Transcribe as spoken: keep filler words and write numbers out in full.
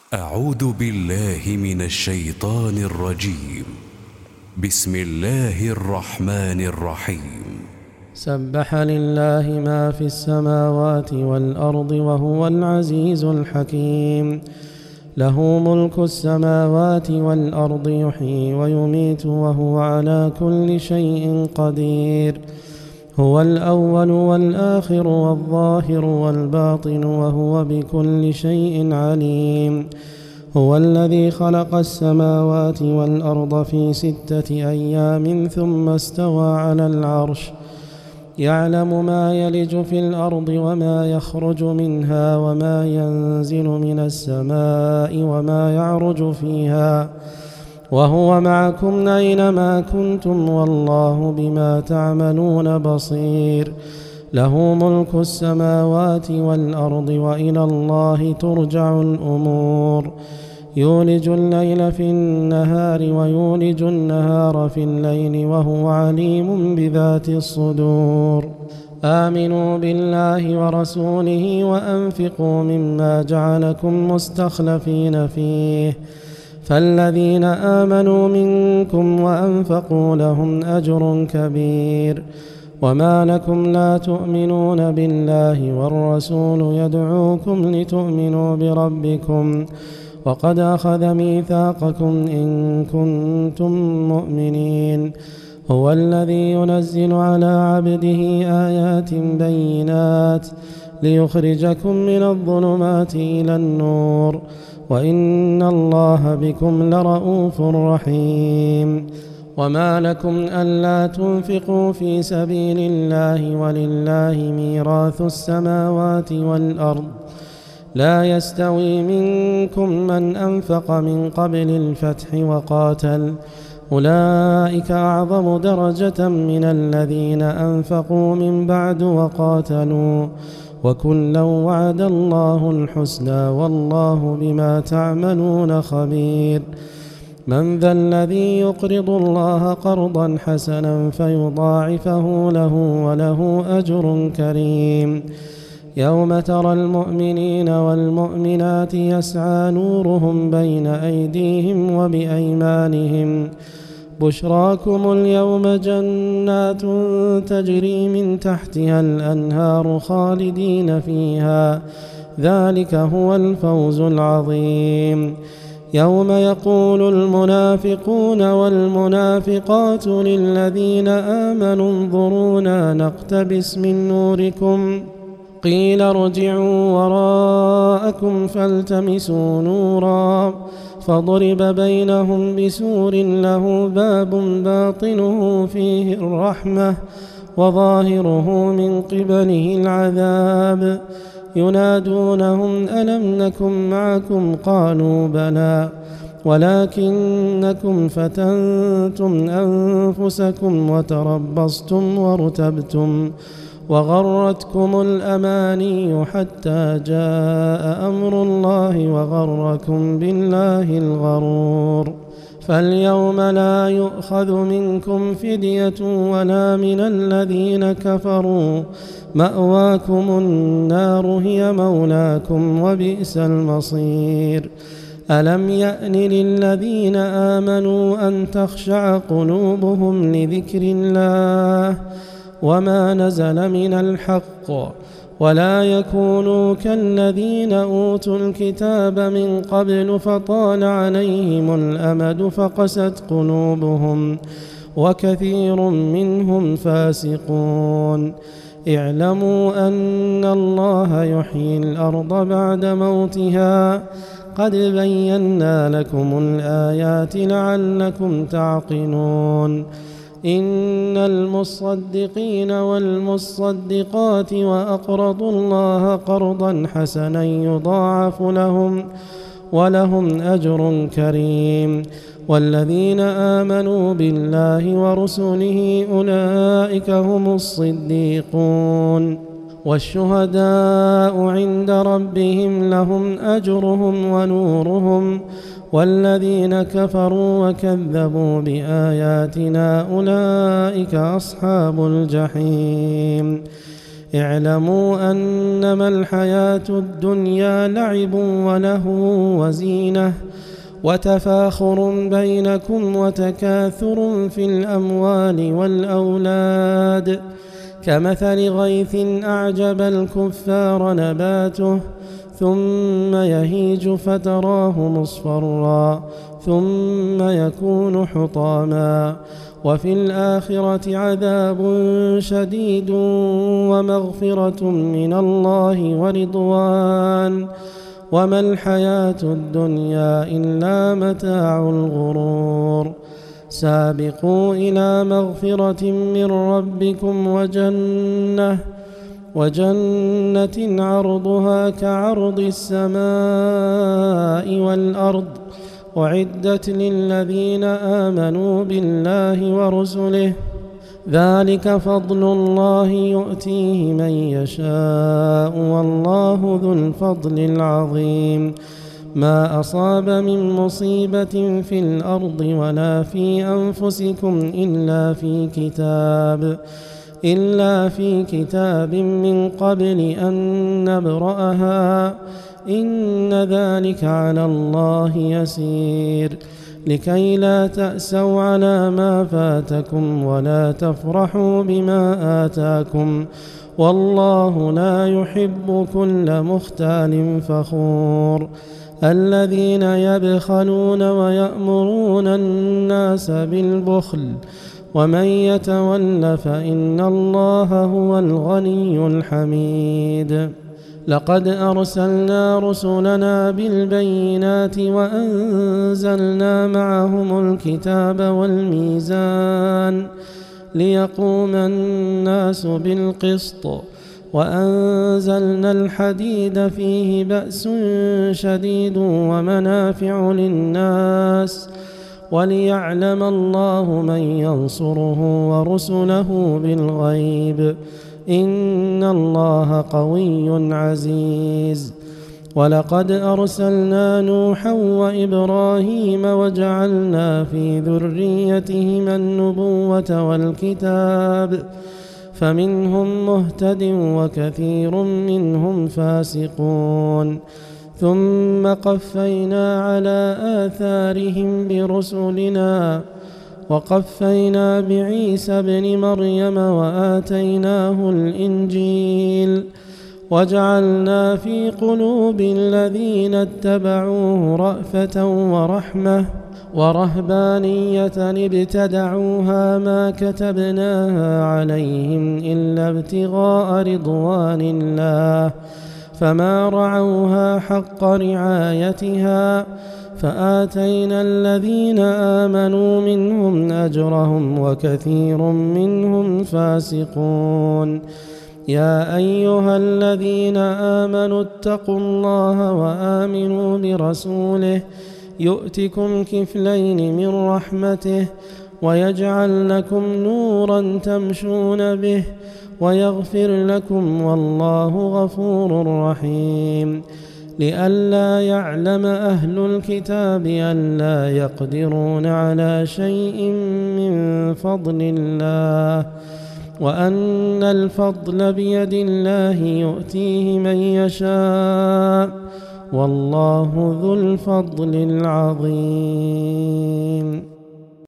أعوذ بالله من الشيطان الرجيم. بسم الله الرحمن الرحيم. سبح لله ما في السماوات والأرض وهو العزيز الحكيم. له ملك السماوات والأرض يحيي ويميت وهو على كل شيء قدير. هو الأول والآخر والظاهر والباطن وهو بكل شيء عليم. هو الذي خلق السماوات والأرض في ستة أيام ثم استوى على العرش، يعلم ما يلج في الأرض وما يخرج منها وما ينزل من السماء وما يعرج فيها، وهو معكم أينما كنتم والله بما تعملون بصير. له ملك السماوات والأرض وإلى الله ترجع الأمور. يولج الليل في النهار ويولج النهار في الليل وهو عليم بذات الصدور. آمنوا بالله ورسوله وأنفقوا مما جعلكم مستخلفين فيه، فالذين آمنوا منكم وأنفقوا لهم أجر كبير. وما لكم لا تؤمنون بالله والرسول يدعوكم لتؤمنوا بربكم وقد أخذ ميثاقكم إن كنتم مؤمنين. هو الذي ينزل على عبده آيات بينات ليخرجكم من الظلمات إلى النور، وإن الله بكم لرءوف رحيم. وما لكم ألا تنفقوا في سبيل الله ولله ميراث السماوات والأرض، لا يستوي منكم من أنفق من قبل الفتح وقاتل، أولئك أعظم درجة من الذين أنفقوا من بعد وقاتلوا، وكلا وعد الله الحسنى والله بما تعملون خبير. من ذا الذي يقرض الله قرضا حسنا فيضاعفه له وله أجر كريم. يوم ترى المؤمنين والمؤمنات يسعى نورهم بين أيديهم وبأيمانهم، بشراكم اليوم جنات تجري من تحتها الأنهار خالدين فيها، ذلك هو الفوز العظيم. يوم يقول المنافقون والمنافقات للذين آمنوا انظرونا نقتبس من نوركم، قيل ارجعوا وراءكم فالتمسوا نورا، فضرب بينهم بسور له باب باطنه فيه الرحمة وظاهره من قبله العذاب. ينادونهم ألم نكن معكم قالوا بلى ولكنكم فتنتم أنفسكم وتربصتم وارتبتم وغرتكم الأماني حتى جاء أمر الله وغركم بالله الغرور. فاليوم لا يؤخذ منكم فدية ولا من الذين كفروا، مأواكم النار هي مولاكم وبئس المصير. ألم يأن للذين آمنوا أن تخشع قلوبهم لذكر الله وما نزل من الحق، ولا يكونوا كالذين أوتوا الكتاب من قبل فطال عليهم الأمد فقست قلوبهم وكثير منهم فاسقون. اعلموا أن الله يحيي الأرض بعد موتها، قد بينا لكم الآيات لعلكم تعقلون. إن المصدقين والمصدقات وأقرضوا الله قرضا حسنا يضاعف لهم ولهم أجر كريم. والذين آمنوا بالله ورسله أولئك هم الصديقون والشهداء عند ربهم لهم أجرهم ونورهم، والذين كفروا وكذبوا بآياتنا أولئك أصحاب الجحيم. اعلموا أنما الحياة الدنيا لعب ولهو وزينة وتفاخر بينكم وتكاثر في الأموال والأولاد كمثل غيث أعجب الكفار نباته ثم يهيج فتراه مصفرا ثم يكون حطاما وفي الآخرة عذاب شديد ومغفرة من الله ورضوان وما الحياة الدنيا إلا متاع الغرور. سابقوا إلى مغفرة من ربكم وجنة وجنة عرضها كعرض السماء والأرض أعدت للذين آمنوا بالله ورسله ذلك فضل الله يؤتيه من يشاء والله ذو الفضل العظيم. ما أصاب من مصيبة في الأرض ولا في أنفسكم إلا في كتاب إلا في كتاب من قبل أن نبرأها إن ذلك على الله يسير لكي لا تأسوا على ما فاتكم ولا تفرحوا بما آتاكم والله لا يحب كل مختال فخور. الذين يبخلون ويأمرون الناس بالبخل ومن يتول فإن الله هو الغني الحميد. لقد أرسلنا رسلنا بالبينات وأنزلنا معهم الكتاب والميزان ليقوم الناس بالقسط وأنزلنا الحديد فيه بأس شديد ومنافع للناس وليعلم الله من ينصره ورسله بالغيب إن الله قوي عزيز. ولقد أرسلنا نوحا وإبراهيم وجعلنا في ذريتهما النبوة والكتاب فمنهم مهتد وكثير منهم فاسقون ثم قفينا على آثارهم برسلنا وقفينا بعيسى ابن مريم وآتيناه الإنجيل وجعلنا في قلوب الذين اتبعوه رأفة ورحمة ورهبانية ابتدعوها ما كتبناها عليهم إلا ابتغاء رضوان الله فما رعوها حق رعايتها فآتينا الذين آمنوا منهم أجرهم وكثير منهم فاسقون. يا أيها الذين آمنوا اتقوا الله وآمنوا برسوله يؤتكم كفلين من رحمته ويجعل لكم نورا تمشون به ويغفر لكم والله غفور رحيم. لئلا يعلم أهل الكتاب ألا يقدرون على شيء من فضل الله وأن الفضل بيد الله يؤتيه من يشاء والله ذو الفضل العظيم.